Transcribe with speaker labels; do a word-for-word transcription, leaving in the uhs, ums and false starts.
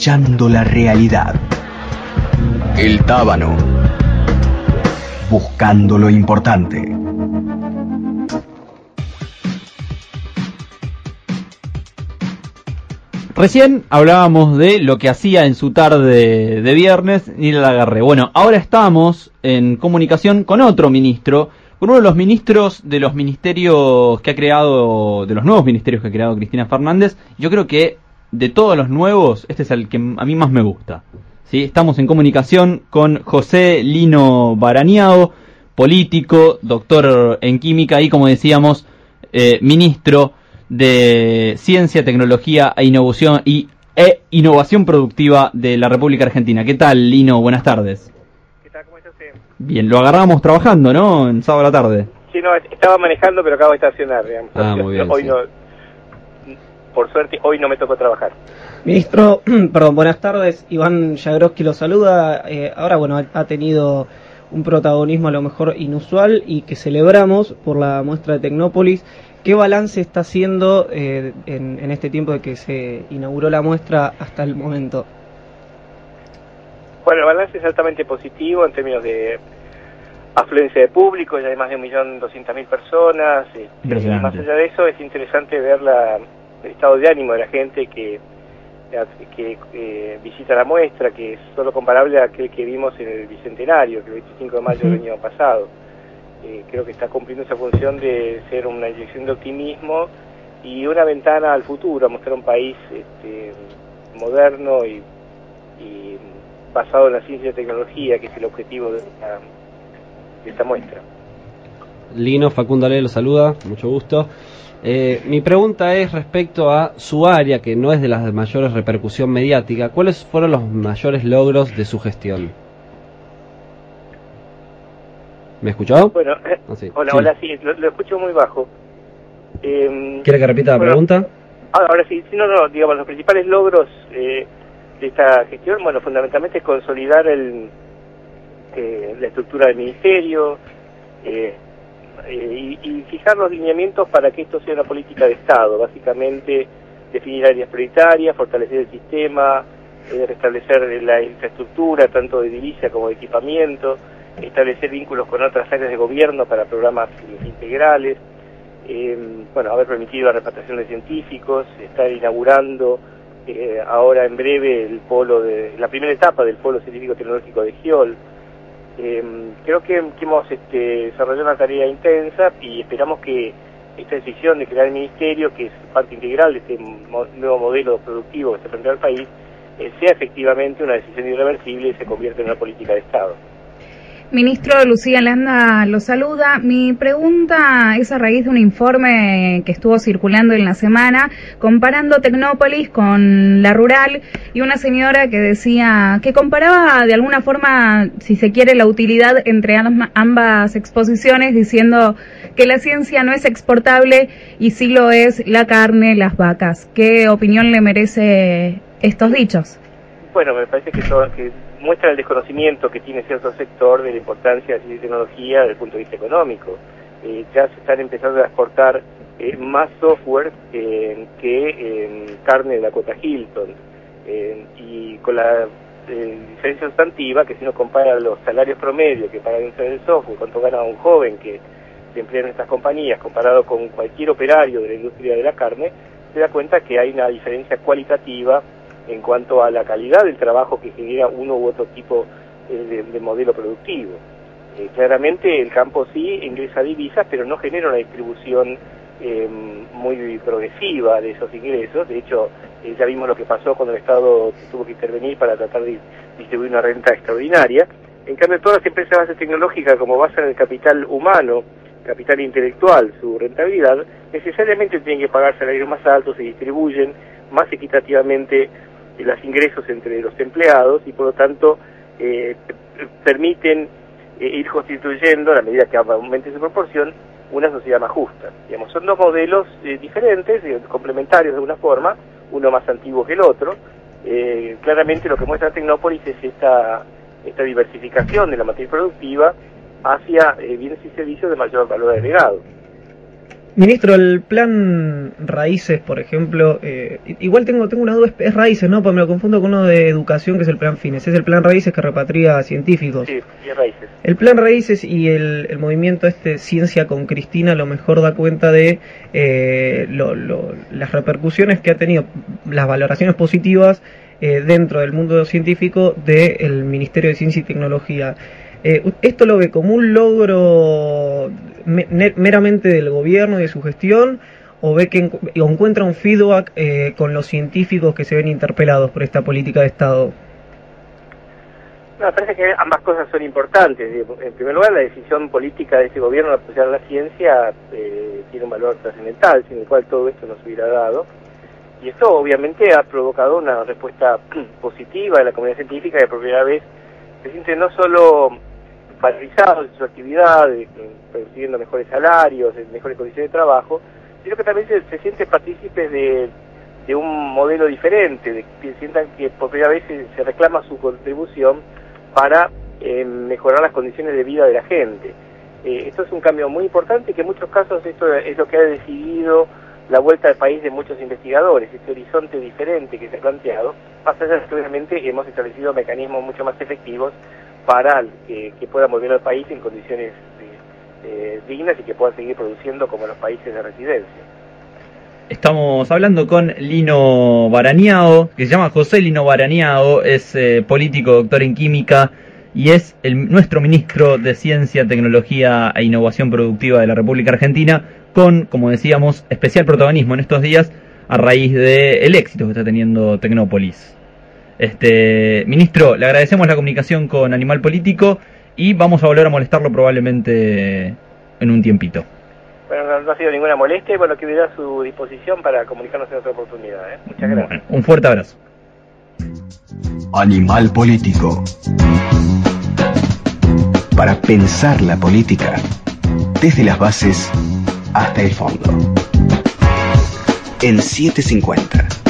Speaker 1: escuchando la realidad. El Tábano. Buscando lo importante.
Speaker 2: Recién hablábamos de lo que hacía en su tarde de viernes Nila Lagarre. Bueno, ahora estamos en comunicación con otro ministro, con uno de los ministros de los ministerios que ha creado, de los nuevos ministerios que ha creado Cristina Fernández. Yo creo que de todos los nuevos, este es el que a mí más me gusta. ¿Sí? Estamos en comunicación con José Lino Barañao, político, doctor en química y, como decíamos, eh, ministro de Ciencia, Tecnología e Innovación y e Innovación Productiva de la República Argentina. ¿Qué tal, Lino? Buenas tardes.
Speaker 3: ¿Qué tal? ¿Cómo está usted?
Speaker 2: Bien, lo agarramos trabajando, ¿no? En sábado a la tarde.
Speaker 3: Sí, no, estaba manejando, pero acabo de estacionar, digamos.
Speaker 2: Ah, muy bien.
Speaker 3: Hoy
Speaker 2: sí.
Speaker 3: no, por suerte, hoy no me tocó trabajar.
Speaker 4: Ministro, perdón, buenas tardes. Iván Jagroski lo saluda. Eh, ahora, bueno, ha tenido un protagonismo a lo mejor inusual y que celebramos por la muestra de Tecnópolis. ¿Qué balance está haciendo eh, en, en este tiempo de que se inauguró la muestra hasta el momento?
Speaker 3: Bueno, el balance es altamente positivo en términos de afluencia de público, ya hay más de un millón doscientas mil personas. Este, y más allá de eso, es interesante ver la, el estado de ánimo de la gente que, que eh, visita la muestra, que es solo comparable a aquel que vimos en el Bicentenario, que el veinticinco de mayo del año pasado. Eh, creo que está cumpliendo esa función de ser una inyección de optimismo y una ventana al futuro, a mostrar un país este, moderno y, y basado en la ciencia y tecnología, que es el objetivo de esta, de esta muestra.
Speaker 5: Lino, Facundo Ale lo saluda, mucho gusto. Eh, mi pregunta es respecto a su área, que no es de las de mayores repercusión mediática. ¿Cuáles fueron los mayores logros de su gestión? ¿Me escuchó?
Speaker 3: Bueno,
Speaker 5: oh, sí.
Speaker 3: hola,
Speaker 5: sí.
Speaker 3: hola, sí, lo, lo escucho muy bajo. Eh,
Speaker 5: ¿Quiere que repita la
Speaker 3: bueno,
Speaker 5: pregunta?
Speaker 3: Ahora sí, sí, no, no, digamos, los principales logros eh, de esta gestión, bueno, fundamentalmente es consolidar el, eh, la estructura del ministerio eh, eh, y, y fijar los lineamientos para que esto sea una política de Estado, básicamente definir áreas prioritarias, fortalecer el sistema, eh, restablecer la infraestructura, tanto de divisa como de equipamiento, establecer vínculos con otras áreas de gobierno para programas integrales, eh, bueno, haber permitido la repatriación de científicos, estar inaugurando eh, ahora en breve el polo de la primera etapa del polo científico tecnológico de Giol. Eh, creo que, que hemos este, desarrollado una tarea intensa y esperamos que esta decisión de crear el ministerio, que es parte integral de este mo nuevo modelo productivo que se plantea al país, eh, sea efectivamente una decisión irreversible y se convierta en una política de Estado.
Speaker 6: Ministro, Lucía Landa lo saluda. Mi pregunta es a raíz de un informe que estuvo circulando en la semana comparando Tecnópolis con la rural y una señora que decía que comparaba de alguna forma, si se quiere, la utilidad entre ambas exposiciones, diciendo que la ciencia no es exportable y sí lo es la carne, las vacas. ¿Qué opinión le merece estos dichos?
Speaker 3: Bueno, me parece que, todo, que muestra el desconocimiento que tiene cierto sector de la importancia de la ciencia y tecnología desde el punto de vista económico. Eh, ya se están empezando a exportar eh, más software eh, que eh, carne de Dakota Hilton. Eh, y con la eh, diferencia sustantiva, que si uno compara los salarios promedios que pagan en el software, cuánto gana un joven que se emplea en estas compañías, comparado con cualquier operario de la industria de la carne, se da cuenta que hay una diferencia cualitativa en cuanto a la calidad del trabajo que genera uno u otro tipo eh, de, de modelo productivo. Eh, claramente el campo sí ingresa divisas, pero no genera una distribución eh, muy progresiva de esos ingresos. De hecho, eh, ya vimos lo que pasó cuando el Estado tuvo que intervenir para tratar de distribuir una renta extraordinaria. En cambio, todas las empresas de base tecnológica, como basan el capital humano, capital intelectual, su rentabilidad, necesariamente tienen que pagar salarios más altos, se distribuyen más equitativamente los ingresos entre los empleados y por lo tanto eh, permiten eh, ir constituyendo, a la medida que aumente su proporción, una sociedad más justa. Digamos, son dos modelos eh, diferentes, eh, complementarios de alguna forma, uno más antiguo que el otro. Eh, claramente lo que muestra Tecnópolis es esta, esta diversificación de la matriz productiva hacia eh, bienes y servicios de mayor valor agregado.
Speaker 4: Ministro, el plan Raíces, por ejemplo, eh, igual tengo tengo una duda, es, es Raíces, ¿no? Porque me lo confundo con uno de educación que es el plan Fines. Es el plan Raíces que repatria a científicos.
Speaker 3: Sí, y Raíces.
Speaker 4: El plan Raíces y el, el movimiento este Ciencia con Cristina a lo mejor da cuenta de eh, lo, lo, las repercusiones que ha tenido, las valoraciones positivas eh, dentro del mundo científico del Ministerio de Ciencia y Tecnología. Eh, ¿Esto lo ve como un logro me, meramente del gobierno y de su gestión, o ve que en, o encuentra un feedback eh, con los científicos que se ven interpelados por esta política de Estado?
Speaker 3: No, me parece que ambas cosas son importantes. En primer lugar, la decisión política de ese gobierno de apoyar la ciencia eh, tiene un valor trascendental, sin el cual todo esto no se hubiera dado. Y esto obviamente ha provocado una respuesta positiva de la comunidad científica, que por primera vez se siente no solo valorizados en su actividad, persiguiendo mejores salarios, mejores condiciones de trabajo, sino que también se, se sienten partícipes de, de un modelo diferente, de que sientan que por primera vez se, se reclama su contribución para eh, mejorar las condiciones de vida de la gente. Eh, esto es un cambio muy importante y que en muchos casos esto es lo que ha decidido la vuelta al país de muchos investigadores, este horizonte diferente que se ha planteado, más allá de que obviamente hemos establecido mecanismos mucho más efectivos para que, que puedan volver al país en condiciones eh, dignas y que puedan seguir produciendo como los países de residencia.
Speaker 2: Estamos hablando con Lino Barañao, que se llama José Lino Barañao, es eh, político, doctor en química y es el, nuestro ministro de Ciencia, Tecnología e Innovación Productiva de la República Argentina, con, como decíamos, especial protagonismo en estos días a raíz del éxito que está teniendo Tecnópolis. Este, ministro, le agradecemos la comunicación con Animal Político y vamos a volver a molestarlo probablemente en un tiempito.
Speaker 3: Bueno, no, no ha sido ninguna molestia y bueno, quedará a su disposición para comunicarnos en otra oportunidad. ¿eh? Muchas gracias.
Speaker 2: Bueno, un fuerte abrazo.
Speaker 1: Animal Político. Para pensar la política desde las bases hasta el fondo. En setecientos cincuenta.